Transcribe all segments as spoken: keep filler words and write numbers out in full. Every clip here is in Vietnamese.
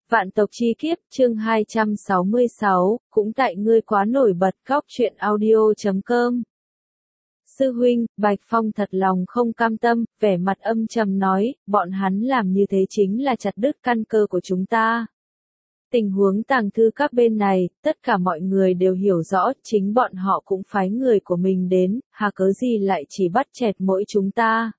Vạn tộc chi kiếp, chương hai trăm sáu mươi sáu, cũng tại ngươi quá nổi bật. Góc truyện audio chấm com. Sư huynh, Bạch Phong thật lòng không cam tâm, vẻ mặt âm trầm nói, bọn hắn làm như thế chính là chặt đứt căn cơ của chúng ta. Tình huống tàng thư các bên này, tất cả mọi người đều hiểu rõ, chính bọn họ cũng phái người của mình đến, hà cớ gì lại chỉ bắt chẹt mỗi chúng ta.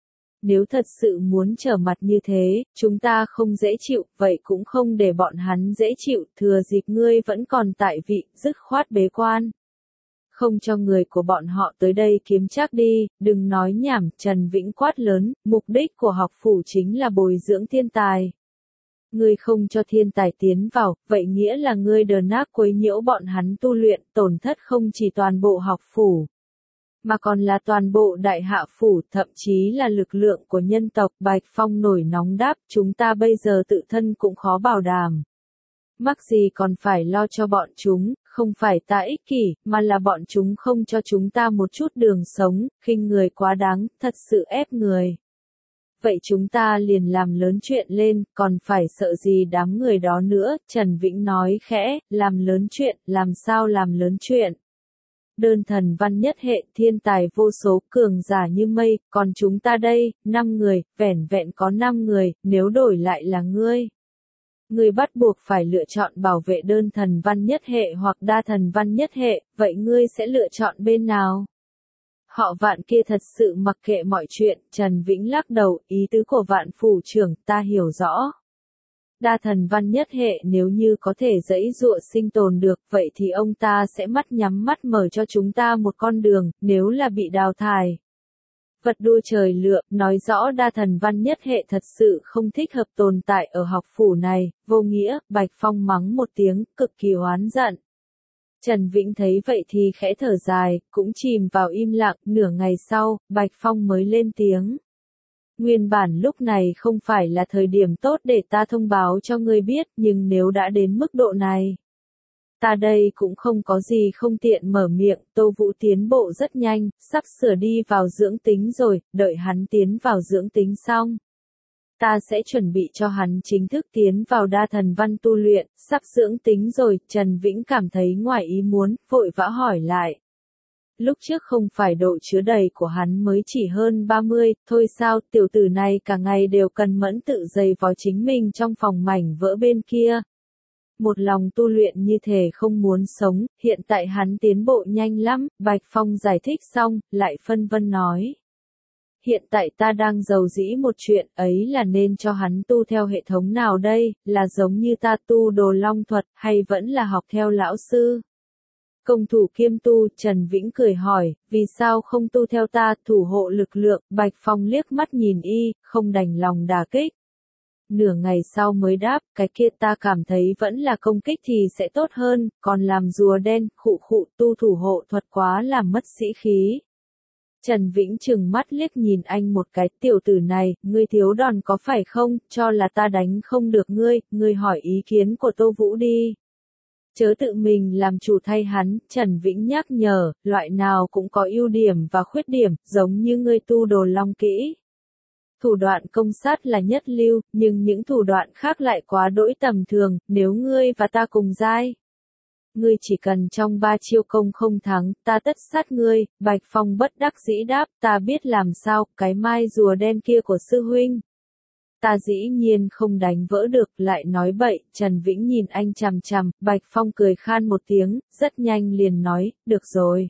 Nếu thật sự muốn trở mặt như thế, chúng ta không dễ chịu, vậy cũng không để bọn hắn dễ chịu, thừa dịp ngươi vẫn còn tại vị, dứt khoát bế quan. Không cho người của bọn họ tới đây kiếm trác đi, đừng nói nhảm, Trần Vĩnh quát lớn, mục đích của học phủ chính là bồi dưỡng thiên tài. Ngươi không cho thiên tài tiến vào, vậy nghĩa là ngươi đờ nát quấy nhiễu bọn hắn tu luyện, tổn thất không chỉ toàn bộ học phủ, mà còn là toàn bộ đại hạ phủ, thậm chí là lực lượng của nhân tộc. Bạch Phong nổi nóng đáp, chúng ta bây giờ tự thân cũng khó bảo đảm. Mắc gì còn phải lo cho bọn chúng, không phải ta ích kỷ, mà là bọn chúng không cho chúng ta một chút đường sống, khinh người quá đáng, thật sự ép người. Vậy chúng ta liền làm lớn chuyện lên, còn phải sợ gì đám người đó nữa, Trần Vĩnh nói khẽ, làm lớn chuyện, làm sao làm lớn chuyện. Đơn thần văn nhất hệ, thiên tài vô số, cường giả như mây, còn chúng ta đây, năm người, vẻn vẹn có năm người, nếu đổi lại là ngươi. Ngươi bắt buộc phải lựa chọn bảo vệ đơn thần văn nhất hệ hoặc đa thần văn nhất hệ, vậy ngươi sẽ lựa chọn bên nào? Họ Vạn kia thật sự mặc kệ mọi chuyện, Trần Vĩnh lắc đầu, ý tứ của Vạn phủ trưởng, ta hiểu rõ. Đa thần văn nhất hệ nếu như có thể giãy giụa sinh tồn được, vậy thì ông ta sẽ mắt nhắm mắt mở cho chúng ta một con đường, nếu là bị đào thải. Vật đua trời lựa, nói rõ đa thần văn nhất hệ thật sự không thích hợp tồn tại ở học phủ này, vô nghĩa, Bạch Phong mắng một tiếng, cực kỳ oán giận. Trần Vĩnh thấy vậy thì khẽ thở dài, cũng chìm vào im lặng, nửa ngày sau, Bạch Phong mới lên tiếng. Nguyên bản lúc này không phải là thời điểm tốt để ta thông báo cho ngươi biết, nhưng nếu đã đến mức độ này, ta đây cũng không có gì không tiện mở miệng. Tô Vũ tiến bộ rất nhanh, sắp sửa đi vào dưỡng tính rồi, đợi hắn tiến vào dưỡng tính xong, ta sẽ chuẩn bị cho hắn chính thức tiến vào đa thần văn tu luyện. Sắp dưỡng tính rồi, Trần Vĩnh cảm thấy ngoài ý muốn, vội vã hỏi lại. Lúc trước không phải độ chứa đầy của hắn mới chỉ hơn ba mươi, thôi sao, tiểu tử này cả ngày đều cần mẫn tự giày vò chính mình trong phòng mảnh vỡ bên kia. Một lòng tu luyện như thể không muốn sống, hiện tại hắn tiến bộ nhanh lắm, Bạch Phong giải thích xong, lại phân vân nói. Hiện tại ta đang giàu dĩ một chuyện, ấy là nên cho hắn tu theo hệ thống nào đây, là giống như ta tu đồ long thuật, hay vẫn là học theo lão sư? Công thủ kiêm tu, Trần Vĩnh cười hỏi, vì sao không tu theo ta, thủ hộ lực lượng? Bạch Phong liếc mắt nhìn y, không đành lòng đả kích. Nửa ngày sau mới đáp, cái kia ta cảm thấy vẫn là công kích thì sẽ tốt hơn, còn làm rùa đen, khụ khụ, tu thủ hộ thuật quá làm mất sĩ khí. Trần Vĩnh trừng mắt liếc nhìn anh một cái, tiểu tử này, ngươi thiếu đòn có phải không, cho là ta đánh không được ngươi, ngươi hỏi ý kiến của Tô Vũ đi. Chớ tự mình làm chủ thay hắn, Trần Vĩnh nhắc nhở, loại nào cũng có ưu điểm và khuyết điểm, giống như ngươi tu đồ long kỹ. Thủ đoạn công sát là nhất lưu, nhưng những thủ đoạn khác lại quá đỗi tầm thường, nếu ngươi và ta cùng giai. Ngươi chỉ cần trong ba chiêu công không thắng, ta tất sát ngươi. Bạch Phong bất đắc dĩ đáp, ta biết làm sao, cái mai rùa đen kia của sư huynh. Ta dĩ nhiên không đánh vỡ được, lại nói bậy. Trần Vĩnh nhìn anh chằm chằm, Bạch Phong cười khan một tiếng, rất nhanh liền nói, được rồi.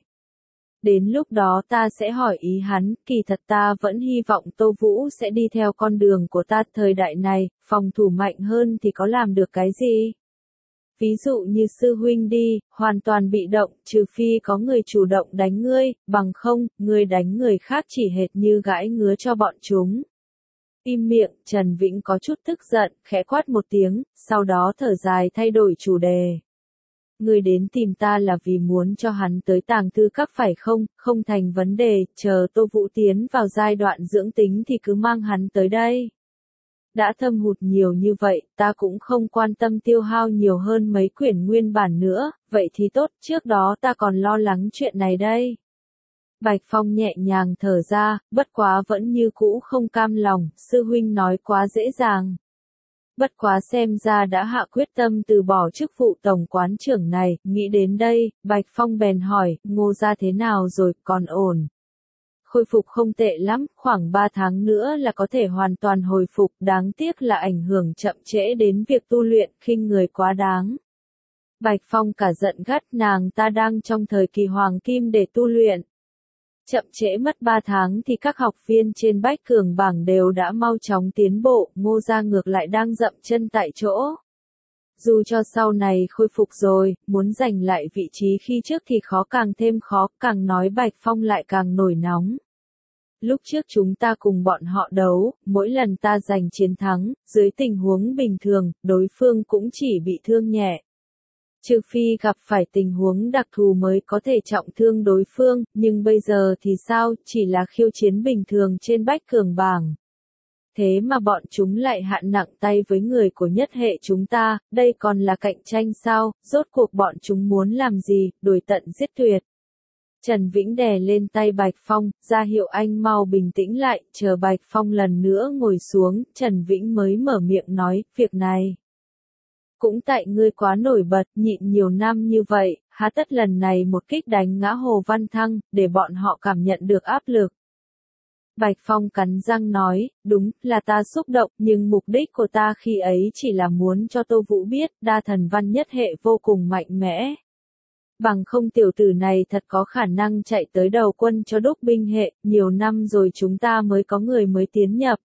Đến lúc đó ta sẽ hỏi ý hắn, kỳ thật ta vẫn hy vọng Tô Vũ sẽ đi theo con đường của ta. Thời đại này, phòng thủ mạnh hơn thì có làm được cái gì? Ví dụ như sư huynh đi, hoàn toàn bị động, trừ phi có người chủ động đánh ngươi, bằng không, ngươi đánh người khác chỉ hệt như gãi ngứa cho bọn chúng. Im miệng, Trần Vĩnh có chút tức giận, khẽ quát một tiếng, sau đó thở dài thay đổi chủ đề. Ngươi đến tìm ta là vì muốn cho hắn tới tàng thư các phải không, không thành vấn đề, chờ Tô Vũ tiến vào giai đoạn dưỡng tính thì cứ mang hắn tới đây. Đã thâm hụt nhiều như vậy, ta cũng không quan tâm tiêu hao nhiều hơn mấy quyển nguyên bản nữa, vậy thì tốt, trước đó ta còn lo lắng chuyện này đây. Bạch Phong nhẹ nhàng thở ra, bất quá vẫn như cũ không cam lòng, sư huynh nói quá dễ dàng. Bất quá xem ra đã hạ quyết tâm từ bỏ chức vụ tổng quán trưởng này, nghĩ đến đây, Bạch Phong bèn hỏi, Ngô gia thế nào rồi, còn ổn. Khôi phục không tệ lắm, khoảng ba tháng nữa là có thể hoàn toàn hồi phục, đáng tiếc là ảnh hưởng chậm trễ đến việc tu luyện, khinh người quá đáng. Bạch Phong cả giận gắt, nàng ta đang trong thời kỳ hoàng kim để tu luyện. Chậm trễ mất ba tháng thì các học viên trên Bách Cường bảng đều đã mau chóng tiến bộ, Ngô gia ngược lại đang dậm chân tại chỗ. Dù cho sau này khôi phục rồi, muốn giành lại vị trí khi trước thì khó càng thêm khó, càng nói Bạch Phong lại càng nổi nóng. Lúc trước chúng ta cùng bọn họ đấu, mỗi lần ta giành chiến thắng, dưới tình huống bình thường, đối phương cũng chỉ bị thương nhẹ. Trừ phi gặp phải tình huống đặc thù mới có thể trọng thương đối phương, nhưng bây giờ thì sao, chỉ là khiêu chiến bình thường trên Bách Cường bảng. Thế mà bọn chúng lại hạn nặng tay với người của nhất hệ chúng ta, đây còn là cạnh tranh sao, rốt cuộc bọn chúng muốn làm gì, đuổi tận giết tuyệt. Trần Vĩnh đè lên tay Bạch Phong, ra hiệu anh mau bình tĩnh lại, chờ Bạch Phong lần nữa ngồi xuống, Trần Vĩnh mới mở miệng nói, việc này. Cũng tại ngươi quá nổi bật, nhịn nhiều năm như vậy, há tất lần này một kích đánh ngã Hồ Văn Thăng, để bọn họ cảm nhận được áp lực. Bạch Phong cắn răng nói, đúng, là ta xúc động, nhưng mục đích của ta khi ấy chỉ là muốn cho Tô Vũ biết, đa thần văn nhất hệ vô cùng mạnh mẽ. Bằng không tiểu tử này thật có khả năng chạy tới đầu quân cho đúc binh hệ, nhiều năm rồi chúng ta mới có người mới tiến nhập.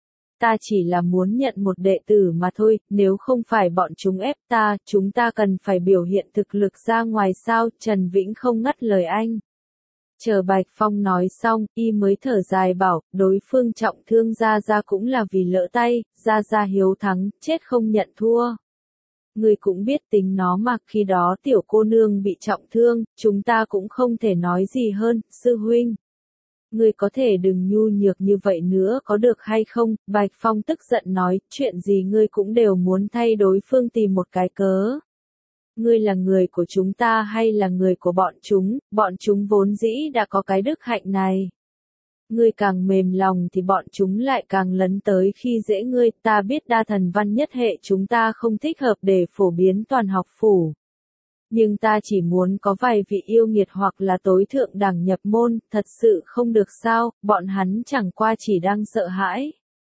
Ta chỉ là muốn nhận một đệ tử mà thôi, nếu không phải bọn chúng ép ta, chúng ta cần phải biểu hiện thực lực ra ngoài sao, Trần Vĩnh không ngắt lời anh. Chờ Bạch Phong nói xong, y mới thở dài bảo, đối phương trọng thương Gia Gia cũng là vì lỡ tay, Gia Gia hiếu thắng, chết không nhận thua. Ngươi cũng biết tính nó mà khi đó tiểu cô nương bị trọng thương, chúng ta cũng không thể nói gì hơn, sư huynh. Ngươi có thể đừng nhu nhược như vậy nữa có được hay không, Bạch Phong tức giận nói, chuyện gì ngươi cũng đều muốn thay đối phương tìm một cái cớ. Ngươi là người của chúng ta hay là người của bọn chúng, bọn chúng vốn dĩ đã có cái đức hạnh này. Ngươi càng mềm lòng thì bọn chúng lại càng lấn tới khi dễ ngươi, ta biết đa thần văn nhất hệ chúng ta không thích hợp để phổ biến toàn học phủ. Nhưng ta chỉ muốn có vài vị yêu nghiệt hoặc là tối thượng đẳng nhập môn, thật sự không được sao, bọn hắn chẳng qua chỉ đang sợ hãi.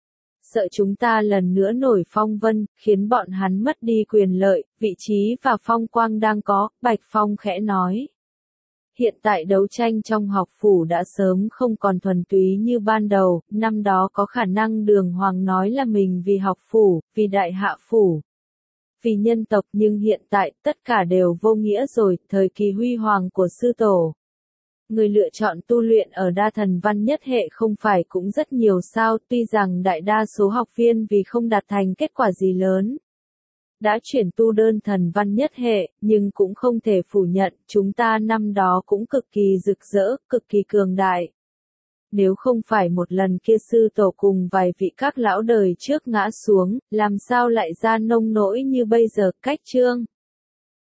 Sợ chúng ta lần nữa nổi phong vân, khiến bọn hắn mất đi quyền lợi, vị trí và phong quang đang có, Bạch Phong khẽ nói. Hiện tại đấu tranh trong học phủ đã sớm không còn thuần túy như ban đầu, năm đó có khả năng Đường Hoàng nói là mình vì học phủ, vì đại hạ phủ, vì nhân tộc, nhưng hiện tại tất cả đều vô nghĩa rồi, thời kỳ huy hoàng của sư tổ. Người lựa chọn tu luyện ở đa thần văn nhất hệ không phải cũng rất nhiều sao, tuy rằng đại đa số học viên vì không đạt thành kết quả gì lớn đã chuyển tu đơn thần văn nhất hệ, nhưng cũng không thể phủ nhận, chúng ta năm đó cũng cực kỳ rực rỡ, cực kỳ cường đại. Nếu không phải một lần kia sư tổ cùng vài vị các lão đời trước ngã xuống, làm sao lại ra nông nỗi như bây giờ, cách chương.